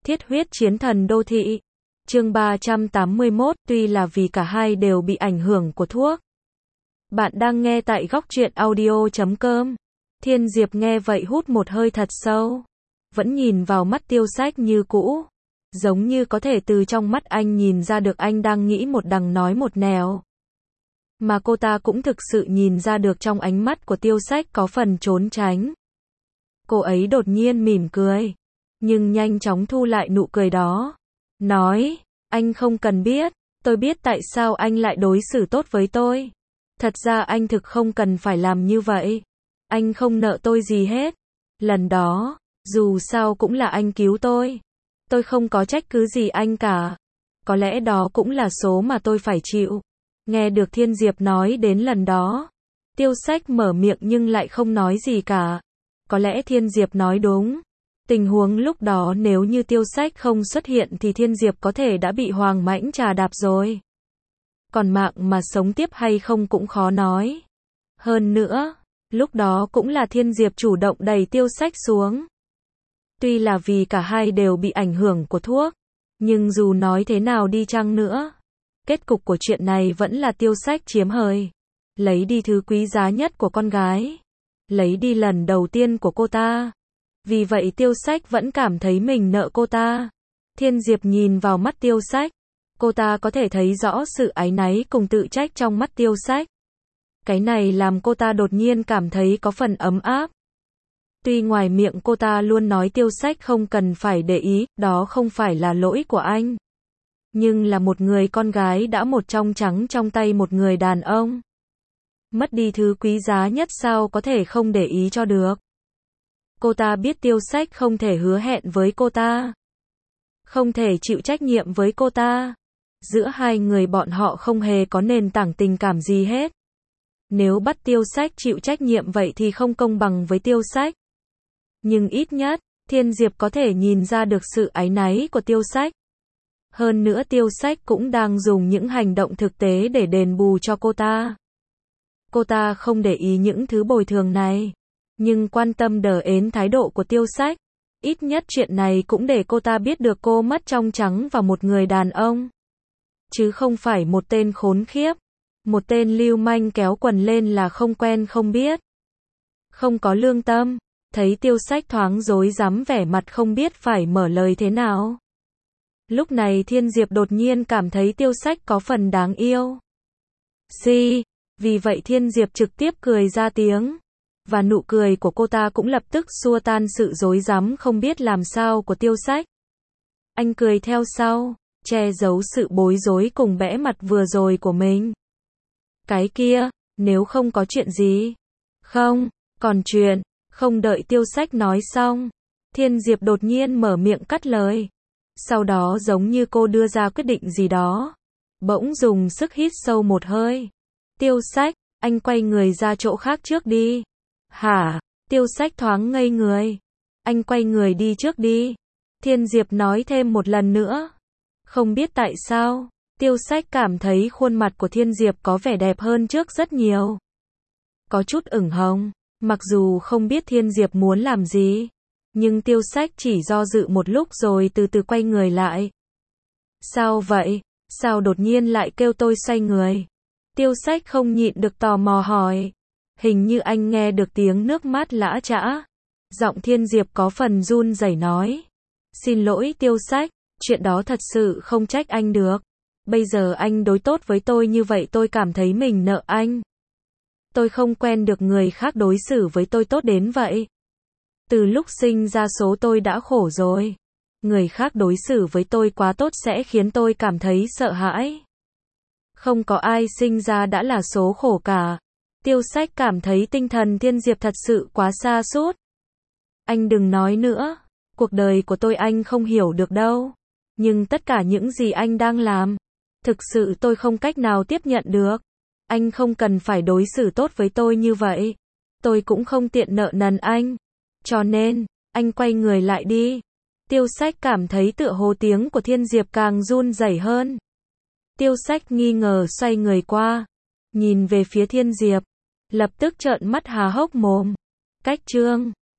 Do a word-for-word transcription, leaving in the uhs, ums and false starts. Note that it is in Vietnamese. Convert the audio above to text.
Thiết huyết chiến thần đô thị. Chương ba trăm tám mươi mốt, tuy là vì cả hai đều bị ảnh hưởng của thuốc. Bạn đang nghe tại góc truyện audio chấm com. Thiên Diệp nghe vậy hút một hơi thật sâu. Vẫn nhìn vào mắt Tiêu Sách như cũ. Giống như có thể từ trong mắt anh nhìn ra được anh đang nghĩ một đằng nói một nẻo. Mà cô ta cũng thực sự nhìn ra được trong ánh mắt của Tiêu Sách có phần trốn tránh. Cô ấy đột nhiên mỉm cười. Nhưng nhanh chóng thu lại nụ cười đó. Nói, anh không cần biết, tôi biết tại sao anh lại đối xử tốt với tôi. Thật ra anh thực không cần phải làm như vậy. Anh không nợ tôi gì hết. Lần đó, dù sao cũng là anh cứu tôi. Tôi không có trách cứ gì anh cả. Có lẽ đó cũng là số mà tôi phải chịu. Nghe được Thiên Diệp nói đến lần đó. Tiêu Sách mở miệng nhưng lại không nói gì cả. Có lẽ Thiên Diệp nói đúng. Tình huống lúc đó nếu như Tiêu Sách không xuất hiện thì Thiên Diệp có thể đã bị Hoàng Mãnh trà đạp rồi. Còn mạng mà sống tiếp hay không cũng khó nói. Hơn nữa, lúc đó cũng là Thiên Diệp chủ động đẩy Tiêu Sách xuống. Tuy là vì cả hai đều bị ảnh hưởng của thuốc, nhưng dù nói thế nào đi chăng nữa, kết cục của chuyện này vẫn là Tiêu Sách chiếm hời. Lấy đi thứ quý giá nhất của con gái. Lấy đi lần đầu tiên của cô ta. Vì vậy Tiêu Sách vẫn cảm thấy mình nợ cô ta. Thiên Diệp nhìn vào mắt Tiêu Sách. Cô ta có thể thấy rõ sự áy náy cùng tự trách trong mắt Tiêu Sách. Cái này làm cô ta đột nhiên cảm thấy có phần ấm áp. Tuy ngoài miệng cô ta luôn nói Tiêu Sách không cần phải để ý, đó không phải là lỗi của anh. Nhưng là một người con gái đã một trong trắng trong tay một người đàn ông. Mất đi thứ quý giá nhất sao có thể không để ý cho được. Cô ta biết Tiêu Sách không thể hứa hẹn với cô ta. Không thể chịu trách nhiệm với cô ta. Giữa hai người bọn họ không hề có nền tảng tình cảm gì hết. Nếu bắt Tiêu Sách chịu trách nhiệm vậy thì không công bằng với Tiêu Sách. Nhưng ít nhất, Thiên Diệp có thể nhìn ra được sự áy náy của Tiêu Sách. Hơn nữa Tiêu Sách cũng đang dùng những hành động thực tế để đền bù cho cô ta. Cô ta không để ý những thứ bồi thường này. Nhưng quan tâm đờ ến thái độ của Tiêu Sách. Ít nhất chuyện này cũng để cô ta biết được cô mất trong trắng vào một người đàn ông. Chứ không phải một tên khốn khiếp. Một tên lưu manh kéo quần lên là không quen không biết. Không có lương tâm. Thấy Tiêu Sách thoáng rối rắm vẻ mặt không biết phải mở lời thế nào. Lúc này Thiên Diệp đột nhiên cảm thấy Tiêu Sách có phần đáng yêu. Si. Vì vậy Thiên Diệp trực tiếp cười ra tiếng. Và nụ cười của cô ta cũng lập tức xua tan sự rối rắm không biết làm sao của Tiêu Sách. Anh cười theo sau, che giấu sự bối rối cùng bẽ mặt vừa rồi của mình. Cái kia, nếu không có chuyện gì. Không, còn chuyện. Không đợi Tiêu Sách nói xong. Thiên Diệp đột nhiên mở miệng cắt lời. Sau đó giống như cô đưa ra quyết định gì đó. Bỗng dùng sức hít sâu một hơi. Tiêu Sách, anh quay người ra chỗ khác trước đi. Hả? Tiêu Sách thoáng ngây người. Anh quay người đi trước đi. Thiên Diệp nói thêm một lần nữa. Không biết tại sao, Tiêu Sách cảm thấy khuôn mặt của Thiên Diệp có vẻ đẹp hơn trước rất nhiều. Có chút ửng hồng. Mặc dù không biết Thiên Diệp muốn làm gì. Nhưng Tiêu Sách chỉ do dự một lúc rồi từ từ quay người lại. Sao vậy? Sao đột nhiên lại kêu tôi xoay người? Tiêu Sách không nhịn được tò mò hỏi. Hình như anh nghe được tiếng nước mắt lã chã. Giọng Thiên Diệp có phần run rẩy nói. Xin lỗi Tiêu Sách, chuyện đó thật sự không trách anh được. Bây giờ anh đối tốt với tôi như vậy tôi cảm thấy mình nợ anh. Tôi không quen được người khác đối xử với tôi tốt đến vậy. Từ lúc sinh ra số tôi đã khổ rồi. Người khác đối xử với tôi quá tốt sẽ khiến tôi cảm thấy sợ hãi. Không có ai sinh ra đã là số khổ cả. Tiêu Sách cảm thấy tinh thần Thiên Diệp thật sự quá xa sút. Anh đừng nói nữa. Cuộc đời của tôi anh không hiểu được đâu. Nhưng tất cả những gì anh đang làm, thực sự tôi không cách nào tiếp nhận được. Anh không cần phải đối xử tốt với tôi như vậy. Tôi cũng không tiện nợ nần anh. Cho nên, anh quay người lại đi. Tiêu Sách cảm thấy tựa hồ tiếng của Thiên Diệp càng run rẩy hơn. Tiêu Sách nghi ngờ xoay người qua. Nhìn về phía Thiên Diệp. Lập tức trợn mắt há hốc mồm. Cách chương